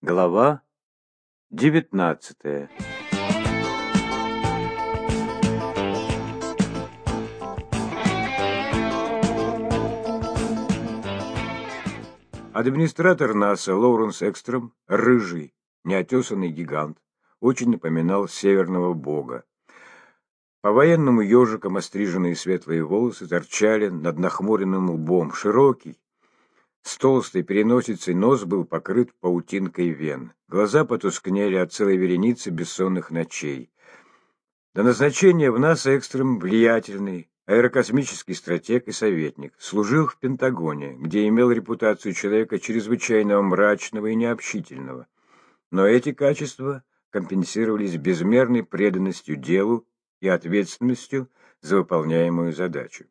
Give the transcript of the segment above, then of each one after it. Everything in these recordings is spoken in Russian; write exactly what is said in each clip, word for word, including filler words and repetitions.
Глава девятнадцатая. Администратор НАСА Лоуренс Экстрем, рыжий, неотесанный гигант, очень напоминал северного бога. По-военному ежиком остриженные светлые волосы торчали над нахмуренным лбом. Широкий, с толстой переносицей нос был покрыт паутинкой вен. Глаза потускнели от целой вереницы бессонных ночей. До назначения в НАСА Экстрем влиятельный аэрокосмический стратег и советник, служил в Пентагоне, где имел репутацию человека чрезвычайно мрачного и необщительного. Но эти качества компенсировались безмерной преданностью делу и ответственностью за выполняемую задачу.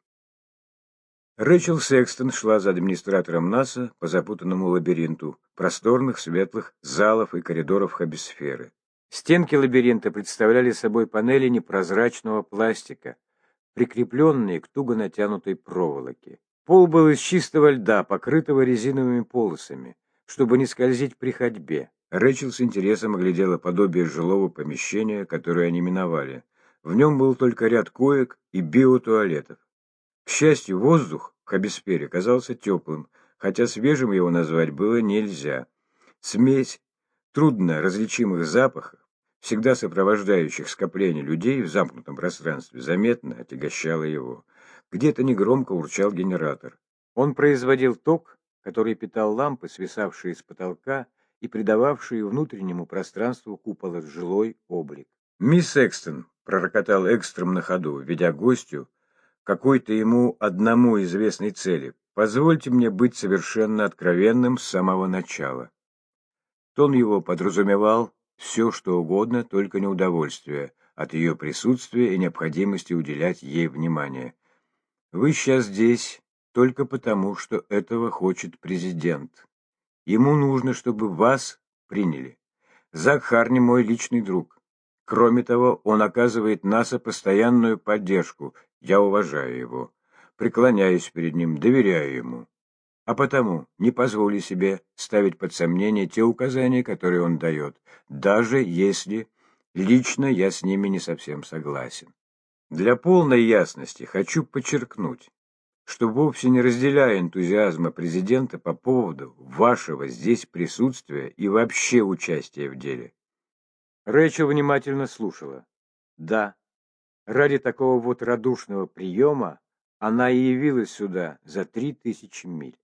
Рэйчел Секстон шла за администратором НАСА по запутанному лабиринту просторных светлых залов и коридоров хабисферы. Стенки лабиринта представляли собой панели непрозрачного пластика, прикрепленные к туго натянутой проволоке. Пол был из чистого льда, покрытого резиновыми полосами, чтобы не скользить при ходьбе. Рэйчел с интересом оглядела подобие жилого помещения, которое они миновали. В нем был только ряд коек и биотуалетов. К счастью, воздух в хабисфере казался теплым, хотя свежим его назвать было нельзя. Смесь трудно различимых запахов, всегда сопровождающих скопление людей в замкнутом пространстве, заметно отягощала его. Где-то негромко урчал генератор. Он производил ток, который питал лампы, свисавшие с потолка и придававшие внутреннему пространству купола жилой облик. «Мисс Экстон», — пророкотал Экстрем на ходу, ведя гостю какой-то ему одному известной цели, «позвольте мне быть совершенно откровенным с самого начала». Тон его подразумевал все, что угодно, только не удовольствие от ее присутствия и необходимости уделять ей внимание. «Вы сейчас здесь только потому, что этого хочет президент. Ему нужно, чтобы вас приняли. Зак Харни мой личный друг. Кроме того, он оказывает НАСА постоянную поддержку. Я уважаю его, преклоняюсь перед ним, доверяю ему. А потому не позволю себе ставить под сомнение те указания, которые он дает, даже если лично я с ними не совсем согласен. Для полной ясности хочу подчеркнуть, что вовсе не разделяю энтузиазма президента по поводу вашего здесь присутствия и вообще участия в деле». Рэйчел внимательно слушала. Да, ради такого вот радушного приема она и явилась сюда за три тысячи миль.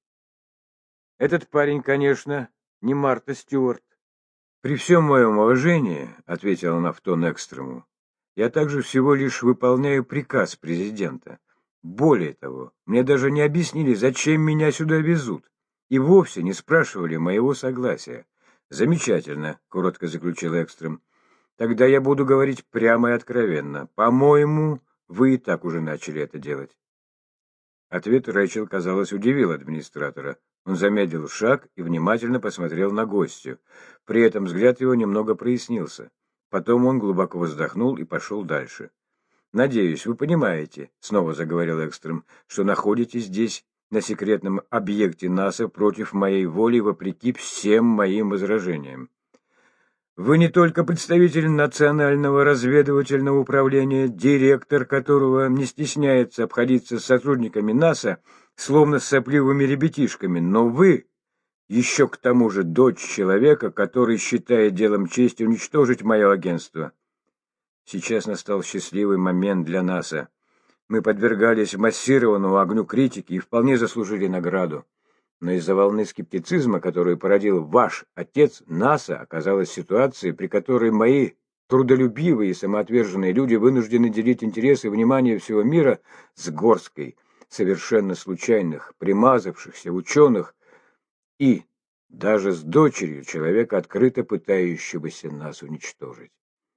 Этот парень, конечно, не Марта Стюарт. «При всем моем уважении, — ответила она в тон Экстрему, — я также всего лишь выполняю приказ президента. Более того, мне даже не объяснили, зачем меня сюда везут, и вовсе не спрашивали моего согласия». «Замечательно, — коротко заключил Экстрем. Тогда я буду говорить прямо и откровенно. По-моему, вы и так уже начали это делать». Ответ Рэйчел, казалось, удивил администратора. Он замедлил шаг и внимательно посмотрел на гостью. При этом взгляд его немного прояснился. Потом он глубоко вздохнул и пошел дальше. «Надеюсь, вы понимаете, — снова заговорил Экстрем, — что находитесь здесь на секретном объекте НАСА против моей воли, вопреки всем моим возражениям. Вы не только представитель Национального разведывательного управления, директор которого не стесняется обходиться с сотрудниками НАСА, словно с сопливыми ребятишками, но вы еще к тому же дочь человека, который считает делом чести уничтожить мое агентство. Сейчас настал счастливый момент для НАСА. Мы подвергались массированному огню критики и вполне заслужили награду. Но из-за волны скептицизма, которую породил ваш отец, НАСА оказалась в ситуации, при которой мои трудолюбивые и самоотверженные люди вынуждены делить интересы и внимание всего мира с горсткой совершенно случайных, примазавшихся ученых и даже с дочерью человека, открыто пытающегося нас уничтожить.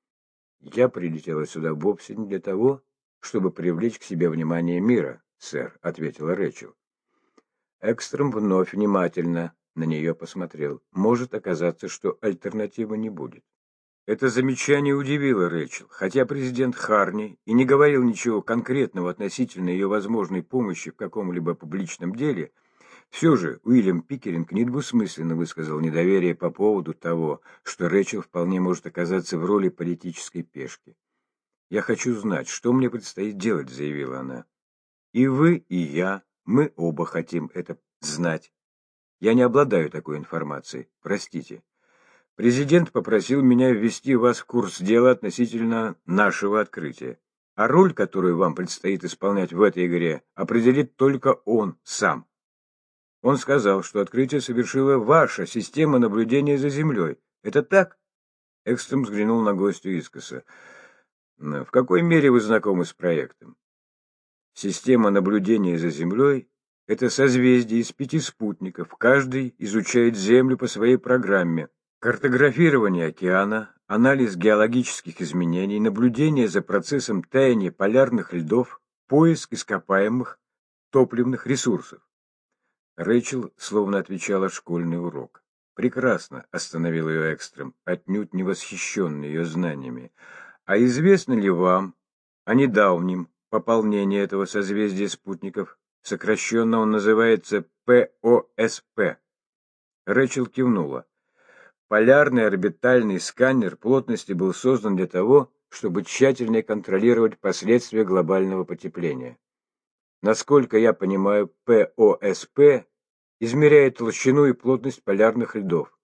Я прилетела сюда вовсе не для того, чтобы привлечь к себе внимание мира, сэр, — ответила Рэйчел. Экстрем вновь внимательно на нее посмотрел. Может оказаться, что альтернативы не будет. Это замечание удивило Рэйчел. Хотя президент Харни и не говорил ничего конкретного относительно ее возможной помощи в каком-либо публичном деле, Все же Уильям Пикеринг недвусмысленно высказал недоверие по поводу того, что Рэчел вполне может оказаться в роли политической пешки. «Я хочу знать, что мне предстоит делать», — заявила она. «И вы, и я, мы оба хотим это знать. Я не обладаю такой информацией, простите. Президент попросил меня ввести вас в курс дела относительно нашего открытия. А роль, которую вам предстоит исполнять в этой игре, определит только он сам. Он сказал, что открытие совершила ваша система наблюдения за Землей. Это так?» Экстрем взглянул на гостю искоса. «В какой мере вы знакомы с проектом?» «Система наблюдения за Землей – это созвездие из пяти спутников. Каждый изучает Землю по своей программе. Картографирование океана, анализ геологических изменений, наблюдение за процессом таяния полярных льдов, поиск ископаемых топливных ресурсов». Рэйчел словно отвечала школьный урок. «Прекрасно», — остановил ее Экстрем, отнюдь не восхищенный ее знаниями. «А известно ли вам о недавнем пополнении этого созвездия спутников? Сокращенно он называется Пэ О Эс Пэ». Рэйчел кивнула. Полярный орбитальный сканер плотности был создан для того, чтобы тщательнее контролировать последствия глобального потепления. Насколько я понимаю, Пэ О Эс Пэ измеряет толщину и плотность полярных льдов.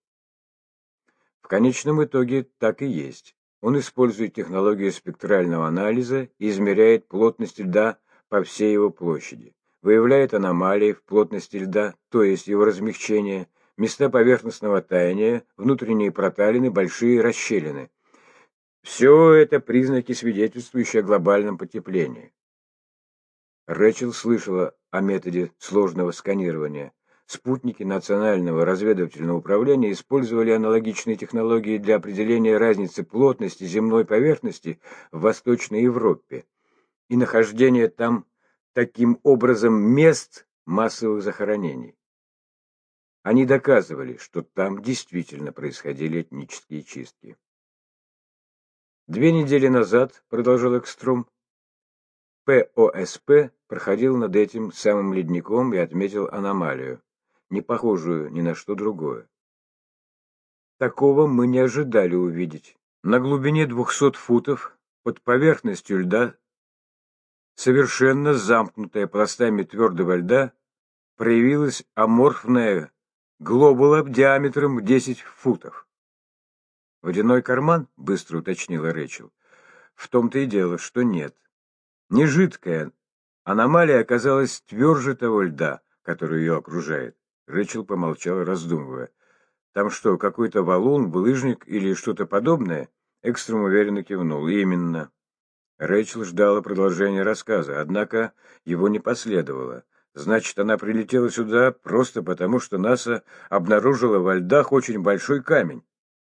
В конечном итоге так и есть. Он использует технологию спектрального анализа и измеряет плотность льда по всей его площади, выявляет аномалии в плотности льда, то есть его размягчение, места поверхностного таяния, внутренние проталины, большие расщелины. Все это признаки, свидетельствующие о глобальном потеплении. Рэчел слышала о методе сложного сканирования. Спутники Национального разведывательного управления использовали аналогичные технологии для определения разницы плотности земной поверхности в Восточной Европе и нахождения там таким образом мест массовых захоронений. Они доказывали, что там действительно происходили этнические чистки. Две недели назад, продолжал Экстром, Пэ О Эс Пэ проходил над этим самым ледником и отметил аномалию, не похожую ни на что другое. Такого мы не ожидали увидеть. На глубине двухсот футов под поверхностью льда, совершенно замкнутая пластами твердого льда, проявилась аморфная глобула диаметром десять футов. «Водяной карман?» — быстро уточнила Рэйчел. «В том-то и дело, что нет. Не жидкая. Аномалия оказалась тверже того льда, который ее окружает». Рэйчел помолчала, раздумывая. «Там что, какой-то валун, булыжник или что-то подобное?» Экстрем уверенно кивнул. «Именно». Рэйчел ждала продолжения рассказа, однако его не последовало. «Значит, она прилетела сюда просто потому, что НАСА обнаружила во льдах очень большой камень.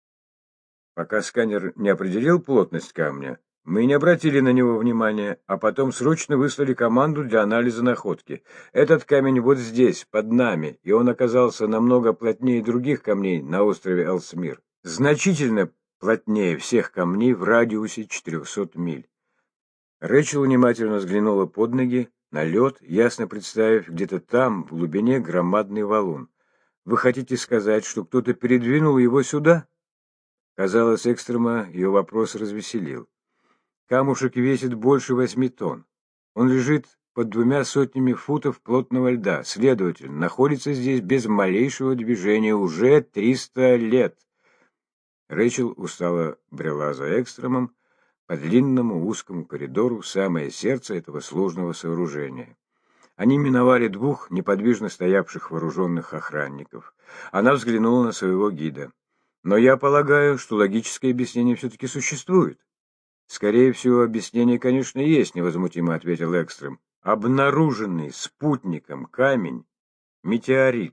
Пока сканер не определил плотность камня, мы не обратили на него внимания, а потом срочно выслали команду для анализа находки. Этот камень вот здесь, под нами, и он оказался намного плотнее других камней на острове Элсмир. Значительно плотнее всех камней в радиусе четырехсот миль». Рэйчел внимательно взглянула под ноги, на лед, ясно представив где-то там, в глубине, громадный валун. «Вы хотите сказать, что кто-то передвинул его сюда?» Казалось, Экстрема ее вопрос развеселил. «Камушек весит больше восьми тонн. Он лежит под двумя сотнями футов плотного льда, следовательно, находится здесь без малейшего движения уже триста лет». Рэйчел устало брела за Экстремом по длинному узкому коридору в самое сердце этого сложного сооружения. Они миновали двух неподвижно стоявших вооруженных охранников. Она взглянула на своего гида. «Но я полагаю, что логическое объяснение все-таки существует». «Скорее всего, объяснение, конечно, есть», — невозмутимо ответил Экстрем. «Обнаруженный спутником камень — метеорит».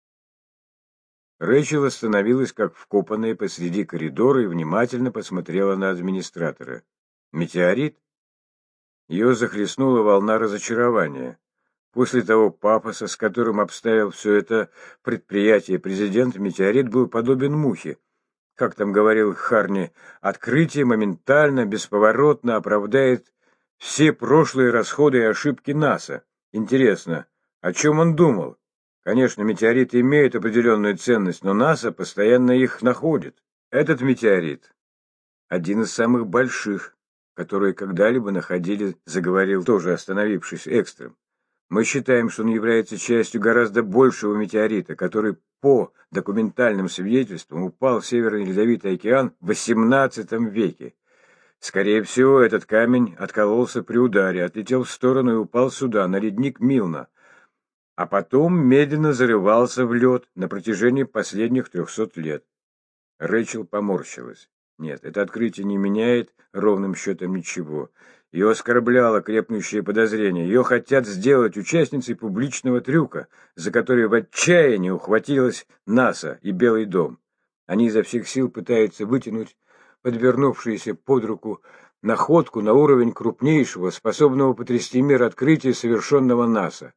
Рэйчел остановилась, как вкопанная посреди коридора, и внимательно посмотрела на администратора. «Метеорит?» Ее захлестнула волна разочарования. После того пафоса, с которым обставил все это предприятие президент, метеорит был подобен мухе. Как там говорил Харни, открытие моментально, бесповоротно оправдает все прошлые расходы и ошибки НАСА. Интересно, о чем он думал, Конечно, метеориты имеют определенную ценность, но НАСА постоянно их находит. Этот метеорит – один из самых больших, которые когда-либо находили, заговорил тоже остановившись Экстрем. Мы считаем, что он является частью гораздо большего метеорита, который по документальным свидетельствам упал в Северный Ледовитый океан в восемнадцатом веке. Скорее всего, этот камень откололся при ударе, отлетел в сторону и упал сюда, на ледник Милна, а потом медленно зарывался в лед на протяжении последних трехсот лет. Рэйчел поморщилась. Нет, это открытие не меняет ровным счетом ничего. Ее оскорбляло крепнущее подозрение. Ее хотят сделать участницей публичного трюка, за который в отчаянии ухватилась НАСА и Белый дом. Они изо всех сил пытаются вытянуть подвернувшуюся под руку находку на уровень крупнейшего, способного потрясти мир открытия, совершенного НАСА.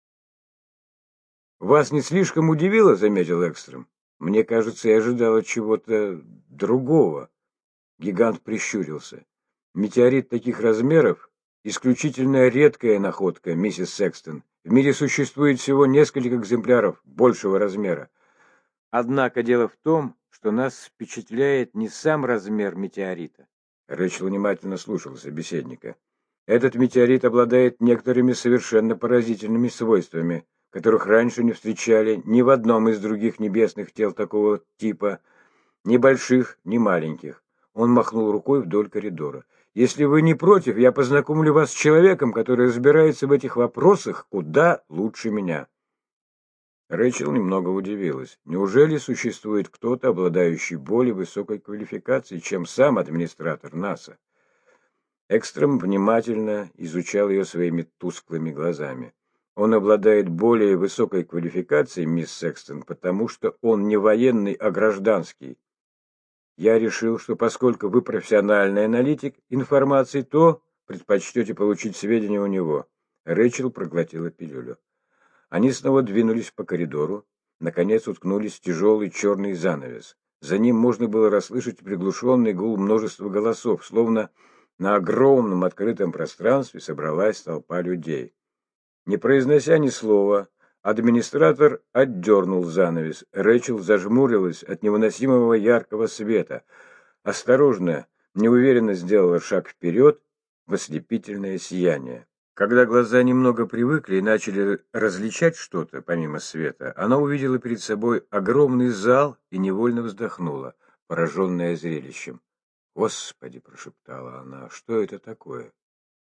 «Вас не слишком удивило?» — заметил Экстрем. «Мне кажется, я ожидала чего-то другого». Гигант прищурился. «Метеорит таких размеров – исключительно редкая находка, миссис Секстон. В мире существует всего несколько экземпляров большего размера. Однако дело в том, что нас впечатляет не сам размер метеорита». Рэйчел внимательно слушал собеседника. «Этот метеорит обладает некоторыми совершенно поразительными свойствами, которых раньше не встречали ни в одном из других небесных тел такого типа, ни больших, ни маленьких». Он махнул рукой вдоль коридора. «Если вы не против, я познакомлю вас с человеком, который разбирается в этих вопросах куда лучше меня». Рэйчел немного удивилась. Неужели существует кто-то, обладающий более высокой квалификацией, чем сам администратор НАСА? Экстрем внимательно изучал ее своими тусклыми глазами. «Он обладает более высокой квалификацией, мисс Секстон, потому что он не военный, а гражданский. Я решил, что поскольку вы профессиональный аналитик информации, то предпочтете получить сведения у него». Рэйчел проглотила пилюлю. Они снова двинулись по коридору, наконец уткнулись в тяжелый черный занавес. За ним можно было расслышать приглушенный гул множества голосов, словно на огромном открытом пространстве собралась толпа людей. Не произнося ни слова, администратор отдернул занавес. Рэйчел зажмурилась от невыносимого яркого света. Осторожно, неуверенно сделала шаг вперед в ослепительное сияние. Когда глаза немного привыкли и начали различать что-то помимо света, она увидела перед собой огромный зал и невольно вздохнула, пораженная зрелищем. «Господи!» — прошептала она. «Что это такое?»